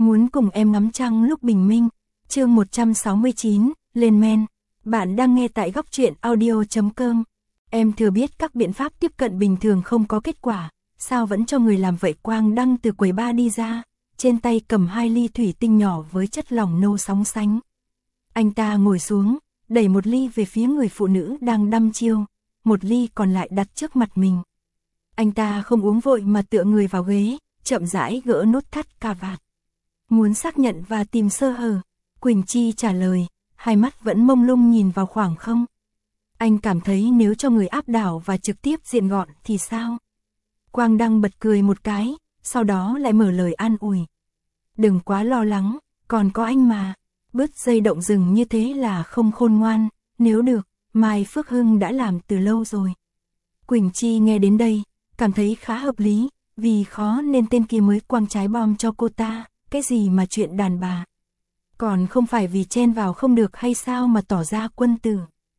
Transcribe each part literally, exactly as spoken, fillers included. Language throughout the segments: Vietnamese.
Muốn cùng em ngắm trăng lúc bình minh. Chương một trăm sáu mươi chín, lên men. Bạn đang nghe tại góc truyện audio chấm com. Em thừa biết các biện pháp tiếp cận bình thường không có kết quả, sao vẫn cho người làm vậy? Quang Đăng từ quầy bar đi ra, trên tay cầm hai ly thủy tinh nhỏ với chất lỏng nâu sóng sánh. Anh ta ngồi xuống, đẩy một ly về phía người phụ nữ đang đăm chiêu, một ly còn lại đặt trước mặt mình. Anh ta không uống vội mà tựa người vào ghế, chậm rãi gỡ nút thắt cà vạt. Muốn xác nhận và tìm sơ hở. Quỳnh Chi trả lời, hai mắt vẫn mông lung nhìn vào khoảng không. Anh cảm thấy nếu cho người áp đảo và trực tiếp diện gọn thì sao? Quang Đăng bật cười một cái, sau đó lại mở lời an ủi. Đừng quá lo lắng, còn có anh mà. Bứt dây động rừng như thế là không khôn ngoan, nếu được, Mai Phước Hưng đã làm từ lâu rồi. Quỳnh Chi nghe đến đây, cảm thấy khá hợp lý, vì khó nên tên kia mới quăng trái bom cho cô ta, cái gì mà chuyện đàn bà. Còn không phải vì chen vào không được hay sao mà tỏ ra quân tử.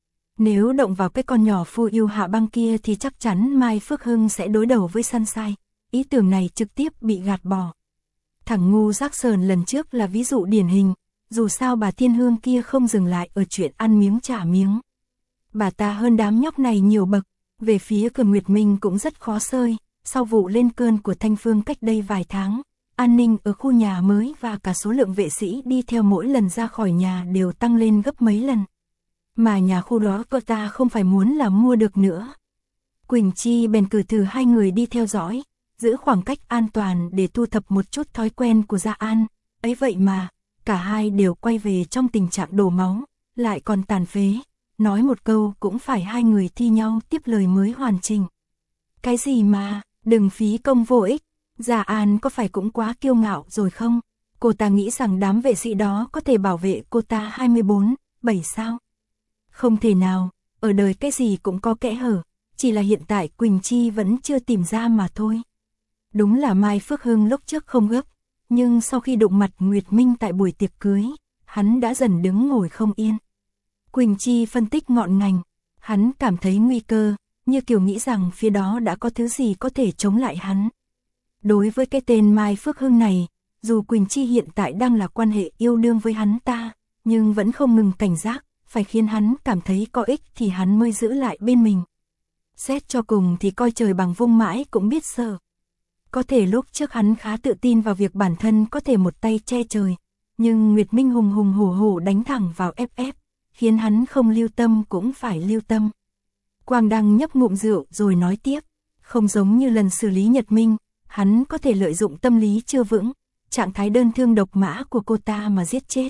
Nếu động vào cái con nhỏ phu yêu Hạ Băng kia thì chắc chắn Mai Phước Hưng sẽ đối đầu với Sunshine. Ý tưởng này trực tiếp bị gạt bỏ. Thằng ngu rác sờn lần trước là ví dụ điển hình, dù sao bà Thiên Hương kia không dừng lại ở chuyện ăn miếng trả miếng. Bà ta hơn đám nhóc này nhiều bậc, về phía Cường Nguyệt Minh cũng rất khó xơi, sau vụ lên cơn của Thanh Phương cách đây vài tháng. An ninh ở khu nhà mới và cả số lượng vệ sĩ đi theo mỗi lần ra khỏi nhà đều tăng lên gấp mấy lần. Mà nhà khu đó cô ta không phải muốn là mua được nữa. Quỳnh Chi bèn cử thử hai người đi theo dõi, giữ khoảng cách an toàn để thu thập một chút thói quen của Gia An. Ấy vậy mà, cả hai đều quay về trong tình trạng đổ máu, lại còn tàn phế. Nói một câu cũng phải hai người thi nhau tiếp lời mới hoàn chỉnh. Cái gì mà, đừng phí công vô ích. Gia An có phải cũng quá kiêu ngạo rồi không? Cô ta nghĩ rằng đám vệ sĩ đó có thể bảo vệ cô ta hai mươi bốn, bảy sao? Không thể nào, ở đời cái gì cũng có kẽ hở, chỉ là hiện tại Quỳnh Chi vẫn chưa tìm ra mà thôi. Đúng là Mai Phước Hưng lúc trước không gấp, nhưng sau khi đụng mặt Nguyệt Minh tại buổi tiệc cưới, hắn đã dần đứng ngồi không yên. Quỳnh Chi phân tích ngọn ngành, hắn cảm thấy nguy cơ, như kiểu nghĩ rằng phía đó đã có thứ gì có thể chống lại hắn. Đối với cái tên Mai Phước Hưng này, dù Quỳnh Chi hiện tại đang là quan hệ yêu đương với hắn ta, nhưng vẫn không ngừng cảnh giác, phải khiến hắn cảm thấy có ích thì hắn mới giữ lại bên mình. Xét cho cùng thì coi trời bằng vung mãi cũng biết sợ. Có thể lúc trước hắn khá tự tin vào việc bản thân có thể một tay che trời, nhưng Nguyệt Minh hùng hùng hổ hổ đánh thẳng vào ép ép, khiến hắn không lưu tâm cũng phải lưu tâm. Quang Đăng nhấp ngụm rượu rồi nói tiếp, không giống như lần xử lý Nhật Minh, hắn có thể lợi dụng tâm lý chưa vững, trạng thái đơn thương độc mã của cô ta mà giết chết.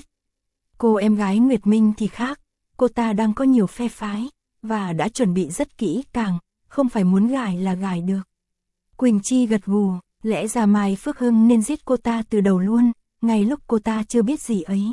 Cô em gái Nguyệt Minh thì khác, cô ta đang có nhiều phe phái, và đã chuẩn bị rất kỹ càng, không phải muốn gài là gài được. Quỳnh Chi gật gù, lẽ ra Mai Phước Hưng nên giết cô ta từ đầu luôn, ngay lúc cô ta chưa biết gì ấy.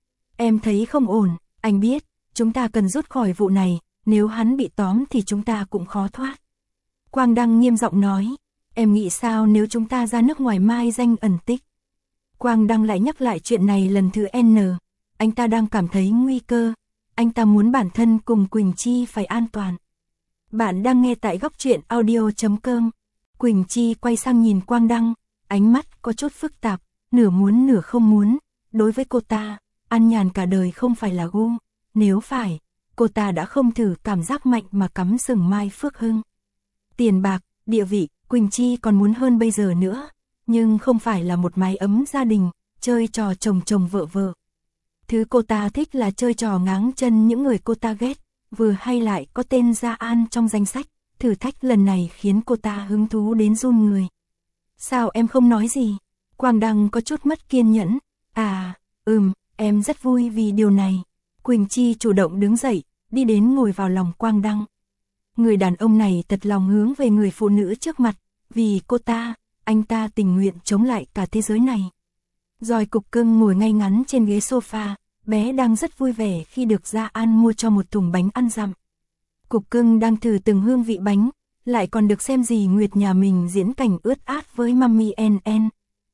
Em thấy không ổn, anh biết, chúng ta cần rút khỏi vụ này, nếu hắn bị tóm thì chúng ta cũng khó thoát. Quang Đăng nghiêm giọng nói, em nghĩ sao nếu chúng ta ra nước ngoài mai danh ẩn tích? Quang Đăng lại nhắc lại chuyện này lần thứ N, anh ta đang cảm thấy nguy cơ, anh ta muốn bản thân cùng Quỳnh Chi phải an toàn. Bạn đang nghe tại góc truyện audio chấm com. Quỳnh Chi quay sang nhìn Quang Đăng, ánh mắt có chút phức tạp, nửa muốn nửa không muốn. Đối với cô ta, an nhàn cả đời không phải là gu, nếu phải, cô ta đã không thử cảm giác mạnh mà cắm sừng Mai Phước Hưng. Tiền bạc, địa vị, Quỳnh Chi còn muốn hơn bây giờ nữa, nhưng không phải là một mái ấm gia đình, chơi trò chồng chồng vợ vợ. Thứ cô ta thích là chơi trò ngáng chân những người cô ta ghét, vừa hay lại có tên Gia An trong danh sách, thử thách lần này khiến cô ta hứng thú đến run người. Sao em không nói gì? Quang Đăng có chút mất kiên nhẫn. À, ừm, em rất vui vì điều này. Quỳnh Chi chủ động đứng dậy, đi đến ngồi vào lòng Quang Đăng. Người đàn ông này thật lòng hướng về người phụ nữ trước mặt, vì cô ta, anh ta tình nguyện chống lại cả thế giới này. Rồi Cục Cưng ngồi ngay ngắn trên ghế sofa, bé đang rất vui vẻ khi được Gia An mua cho một thùng bánh ăn dặm. Cục Cưng đang thử từng hương vị bánh, lại còn được xem dì Nguyệt nhà mình diễn cảnh ướt át với Mummy en en.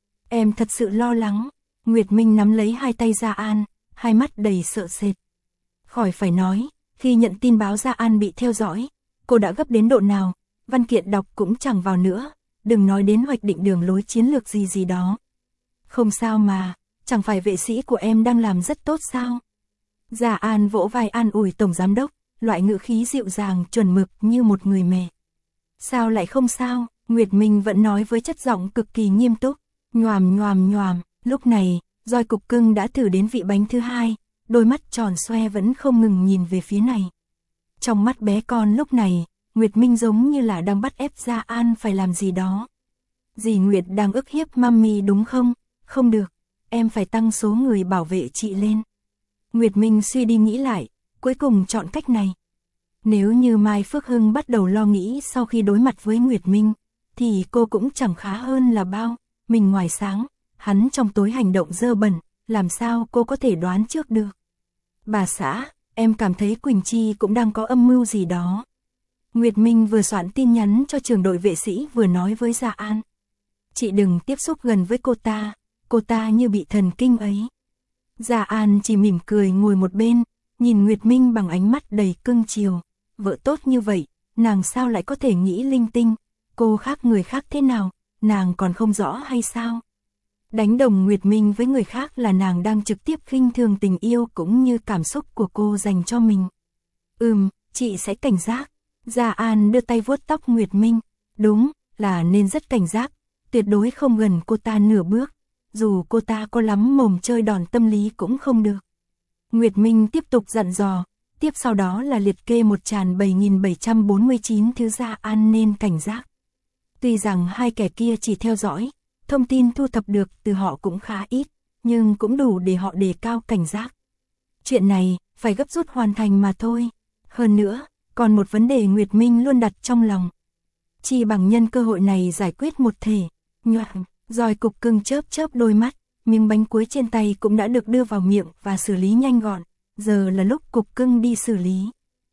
Em thật sự lo lắng. Nguyệt Minh nắm lấy hai tay Gia An, hai mắt đầy sợ sệt. Khỏi phải nói, khi nhận tin báo Gia An bị theo dõi, cô đã gấp đến độ nào, văn kiện đọc cũng chẳng vào nữa, đừng nói đến hoạch định đường lối chiến lược gì gì đó. Không sao mà, chẳng phải vệ sĩ của em đang làm rất tốt sao? Gia An vỗ vai an ủi tổng giám đốc, loại ngữ khí dịu dàng chuẩn mực như một người mẹ. Sao lại không sao? Nguyệt Minh vẫn nói với chất giọng cực kỳ nghiêm túc. Nhoàm nhoàm nhoàm, lúc này, Roi cục cưng đã thử đến vị bánh thứ hai, đôi mắt tròn xoe vẫn không ngừng nhìn về phía này. Trong mắt bé con lúc này, Nguyệt Minh giống như là đang bắt ép Gia An phải làm gì đó. Dì Nguyệt đang ức hiếp mami đúng không? Không được, em phải tăng số người bảo vệ chị lên. Nguyệt Minh suy đi nghĩ lại, cuối cùng chọn cách này. Nếu như Mai Phước Hưng bắt đầu lo nghĩ sau khi đối mặt với Nguyệt Minh, thì cô cũng chẳng khá hơn là bao. Mình ngoài sáng, hắn trong tối hành động dơ bẩn, làm sao cô có thể đoán trước được. Bà xã, em cảm thấy Quỳnh Chi cũng đang có âm mưu gì đó. Nguyệt Minh vừa soạn tin nhắn cho trường đội vệ sĩ vừa nói với Gia An. Chị đừng tiếp xúc gần với cô ta, cô ta như bị thần kinh ấy. Gia An chỉ mỉm cười ngồi một bên, nhìn Nguyệt Minh bằng ánh mắt đầy cưng chiều. Vợ tốt như vậy, nàng sao lại có thể nghĩ linh tinh, cô khác người khác thế nào, nàng còn không rõ hay sao? Đánh đồng Nguyệt Minh với người khác là nàng đang trực tiếp khinh thường tình yêu cũng như cảm xúc của cô dành cho mình. Ừm, chị sẽ cảnh giác. Gia An đưa tay vuốt tóc Nguyệt Minh. Đúng, là nên rất cảnh giác, tuyệt đối không gần cô ta nửa bước. Dù cô ta có lắm mồm chơi đòn tâm lý cũng không được. Nguyệt Minh tiếp tục dặn dò, tiếp sau đó là liệt kê một tràn bảy nghìn bảy trăm bốn mươi chín thứ Gia An nên cảnh giác. Tuy rằng hai kẻ kia chỉ theo dõi, thông tin thu thập được từ họ cũng khá ít, nhưng cũng đủ để họ đề cao cảnh giác. Chuyện này, phải gấp rút hoàn thành mà thôi. Hơn nữa, còn một vấn đề Nguyệt Minh luôn đặt trong lòng. Chỉ bằng nhân cơ hội này giải quyết một thể. Nhoạng, Roi cục cưng chớp chớp đôi mắt, miếng bánh cuối trên tay cũng đã được đưa vào miệng và xử lý nhanh gọn. Giờ là lúc cục cưng đi xử lý.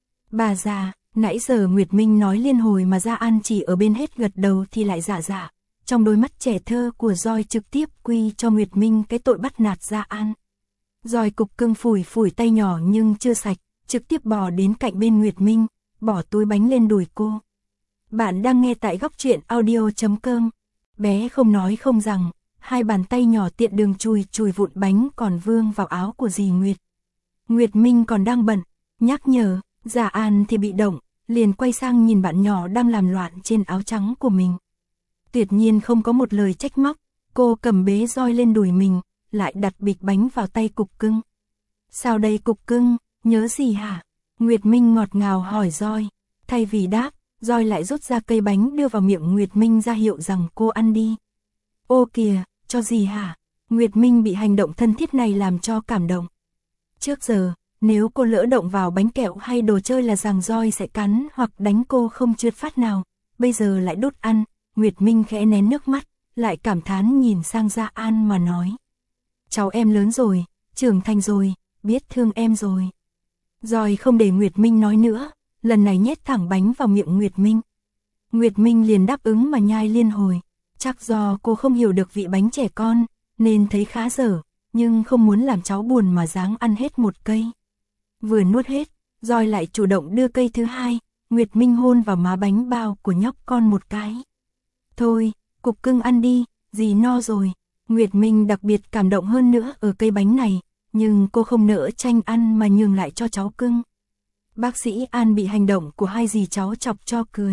Bà già, nãy giờ Nguyệt Minh nói liên hồi mà Gia An chỉ ở bên hết gật đầu thì lại dạ dạ. Trong đôi mắt trẻ thơ của Roi trực tiếp quy cho Nguyệt Minh cái tội bắt nạt Gia An. Roi cục cưng phủi phủi tay nhỏ nhưng chưa sạch, trực tiếp bò đến cạnh bên Nguyệt Minh, bỏ túi bánh lên đùi cô. Bạn đang nghe tại góc truyện audio chấm com. Bé không nói không rằng, hai bàn tay nhỏ tiện đường chùi chùi vụn bánh còn vương vào áo của dì Nguyệt. Nguyệt Minh còn đang bận, nhắc nhở, Gia An thì bị động, liền quay sang nhìn bạn nhỏ đang làm loạn trên áo trắng của mình. Tuyệt nhiên không có một lời trách móc, cô cầm bế Roi lên đùi mình, lại đặt bịch bánh vào tay cục cưng. Sao đây cục cưng, nhớ gì hả? Nguyệt Minh ngọt ngào hỏi Roi. Thay vì đáp, Roi lại rút ra cây bánh đưa vào miệng Nguyệt Minh ra hiệu rằng cô ăn đi. Ô kìa, cho gì hả? Nguyệt Minh bị hành động thân thiết này làm cho cảm động. Trước giờ, nếu cô lỡ động vào bánh kẹo hay đồ chơi là rằng Roi sẽ cắn hoặc đánh cô không trượt phát nào. Bây giờ lại đút ăn, Nguyệt Minh khẽ nén nước mắt, lại cảm thán nhìn sang Gia An mà nói. Cháu em lớn rồi, trưởng thành rồi, biết thương em rồi. Roi không để Nguyệt Minh nói nữa, lần này nhét thẳng bánh vào miệng Nguyệt Minh. Nguyệt Minh liền đáp ứng mà nhai liên hồi. Chắc do cô không hiểu được vị bánh trẻ con, nên thấy khá dở, nhưng không muốn làm cháu buồn mà ráng ăn hết một cây. Vừa nuốt hết, Roi lại chủ động đưa cây thứ hai, Nguyệt Minh hôn vào má bánh bao của nhóc con một cái. Thôi, cục cưng ăn đi, dì no rồi. Nguyệt Minh đặc biệt cảm động hơn nữa ở cây bánh này, nhưng cô không nỡ tranh ăn mà nhường lại cho cháu cưng. Bác sĩ An bị hành động của hai dì cháu chọc cho cười.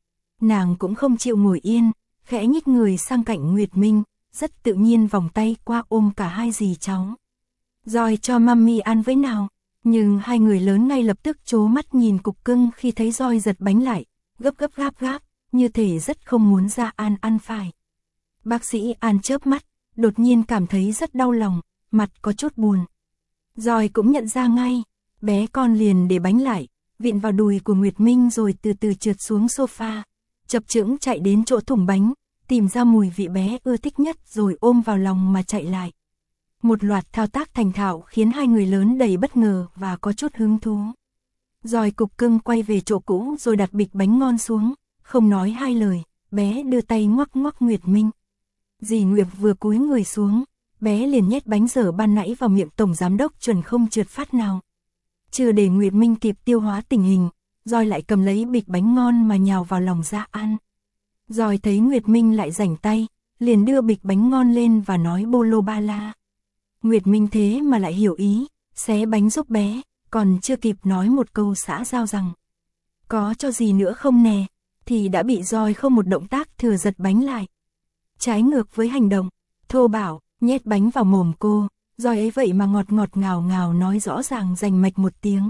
Nàng cũng không chịu ngồi yên, khẽ nhích người sang cạnh Nguyệt Minh, rất tự nhiên vòng tay qua ôm cả hai dì cháu. Roi cho mami ăn với nào, nhưng hai người lớn ngay lập tức trố mắt nhìn cục cưng khi thấy Roi giật bánh lại, gấp gấp gáp gáp, như thể rất không muốn Gia An ăn phải. Bác sĩ An chớp mắt, đột nhiên cảm thấy rất đau lòng, mặt có chút buồn. Roi cũng nhận ra ngay, bé con liền để bánh lại, vịn vào đùi của Nguyệt Minh rồi từ từ trượt xuống sofa, chập chững chạy đến chỗ thùng bánh, tìm ra mùi vị bé ưa thích nhất rồi ôm vào lòng mà chạy lại. Một loạt thao tác thành thạo khiến hai người lớn đầy bất ngờ và có chút hứng thú. Roi cục cưng quay về chỗ cũ rồi đặt bịch bánh ngon xuống, không nói hai lời, bé đưa tay ngoắc ngoắc Nguyệt Minh. Dì Nguyệt vừa cúi người xuống, bé liền nhét bánh dở ban nãy vào miệng tổng giám đốc chuẩn không trượt phát nào. Chưa để Nguyệt Minh kịp tiêu hóa tình hình, Roi lại cầm lấy bịch bánh ngon mà nhào vào lòng Gia An. Roi thấy Nguyệt Minh lại rảnh tay, liền đưa bịch bánh ngon lên và nói bô lô ba la. Nguyệt Minh thế mà lại hiểu ý, xé bánh giúp bé, còn chưa kịp nói một câu xã giao rằng có cho gì nữa không nè, thì đã bị roi không một động tác thừa giật bánh lại. Trái ngược với hành động thô bạo, nhét bánh vào mồm cô, roi ấy vậy mà ngọt ngọt ngào ngào nói rõ ràng rành mạch một tiếng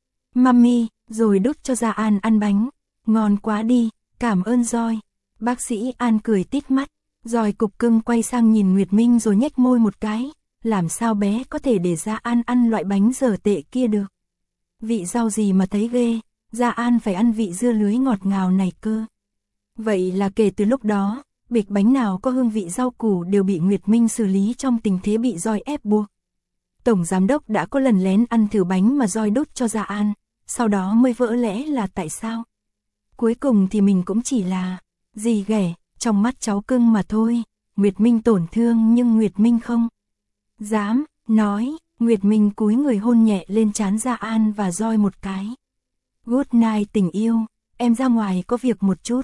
Mami, rồi đút cho Gia An ăn bánh. Ngon quá đi, cảm ơn roi. Bác sĩ An cười tít mắt, roi cục cưng quay sang nhìn Nguyệt Minh rồi nhếch môi một cái, làm sao bé có thể để Gia An ăn loại bánh dở tệ kia được. Vị rau gì mà thấy ghê, Gia An phải ăn vị dưa lưới ngọt ngào này cơ. Vậy là kể từ lúc đó, bịch bánh nào có hương vị rau củ đều bị Nguyệt Minh xử lý trong tình thế bị roi ép buộc. Tổng giám đốc đã có lần lén ăn thử bánh mà roi đút cho Gia An, sau đó mới vỡ lẽ là tại sao. Cuối cùng thì mình cũng chỉ là gì ghẻ trong mắt cháu cưng mà thôi. Nguyệt Minh tổn thương nhưng Nguyệt Minh không dám nói. Nguyệt Minh cúi người hôn nhẹ lên trán Gia An và roi một cái. Good night tình yêu, em ra ngoài có việc một chút.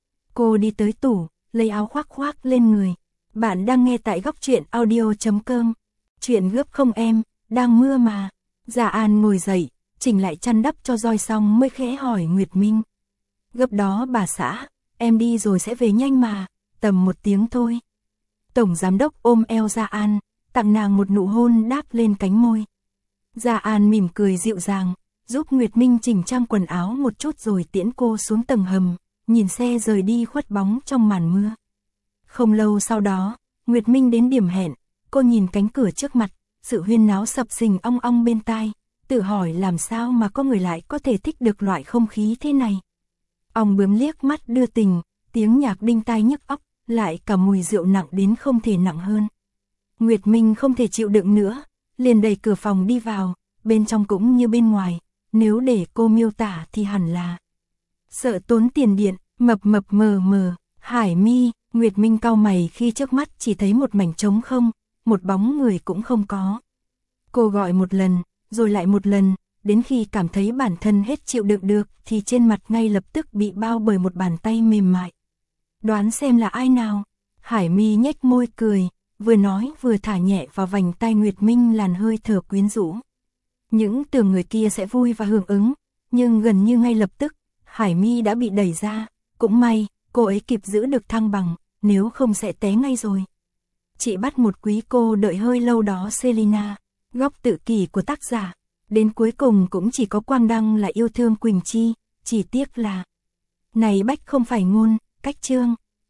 Cô đi tới tủ, lấy áo khoác khoác lên người. Bạn đang nghe tại góc truyện audio chấm com. Chuyện gấp không em, đang mưa mà. Gia An ngồi dậy, chỉnh lại chăn đắp cho roi xong mới khẽ hỏi Nguyệt Minh. Gấp đó bà xã, em đi rồi sẽ về nhanh mà, tầm một tiếng thôi. Tổng giám đốc ôm eo Gia An, tặng nàng một nụ hôn đáp lên cánh môi. Gia An mỉm cười dịu dàng, giúp Nguyệt Minh chỉnh trang quần áo một chút rồi tiễn cô xuống tầng hầm, nhìn xe rời đi khuất bóng trong màn mưa. Không lâu sau đó, Nguyệt Minh đến điểm hẹn, cô nhìn cánh cửa trước mặt, sự huyên náo sập sình ong ong bên tai, tự hỏi làm sao mà có người lại có thể thích được loại không khí thế này. Ong bướm liếc mắt đưa tình, tiếng nhạc đinh tai nhức óc, lại cả mùi rượu nặng đến không thể nặng hơn. Nguyệt Minh không thể chịu đựng nữa, liền đẩy cửa phòng đi vào, bên trong cũng như bên ngoài, nếu để cô miêu tả thì hẳn là sợ tốn tiền điện, mập mập mờ mờ, Hải Mi. Nguyệt Minh cau mày khi trước mắt chỉ thấy một mảnh trống không, một bóng người cũng không có. Cô gọi một lần, rồi lại một lần, đến khi cảm thấy bản thân hết chịu đựng được thì trên mặt ngay lập tức bị bao bởi một bàn tay mềm mại. Đoán xem là ai nào? Hải Mi nhếch môi cười, vừa nói vừa thả nhẹ vào vành tai Nguyệt Minh làn hơi thở quyến rũ. Những tưởng người kia sẽ vui và hưởng ứng, nhưng gần như ngay lập tức, Hải Mi đã bị đẩy ra, cũng may, cô ấy kịp giữ được thăng bằng, nếu không sẽ té ngay rồi. Chị bắt một quý cô đợi hơi lâu đó Selina, góc tự kỷ của tác giả, đến cuối cùng cũng chỉ có Quang Đăng là yêu thương Quỳnh Chi, chỉ tiếc là này bách không phải ngôn, cách chương.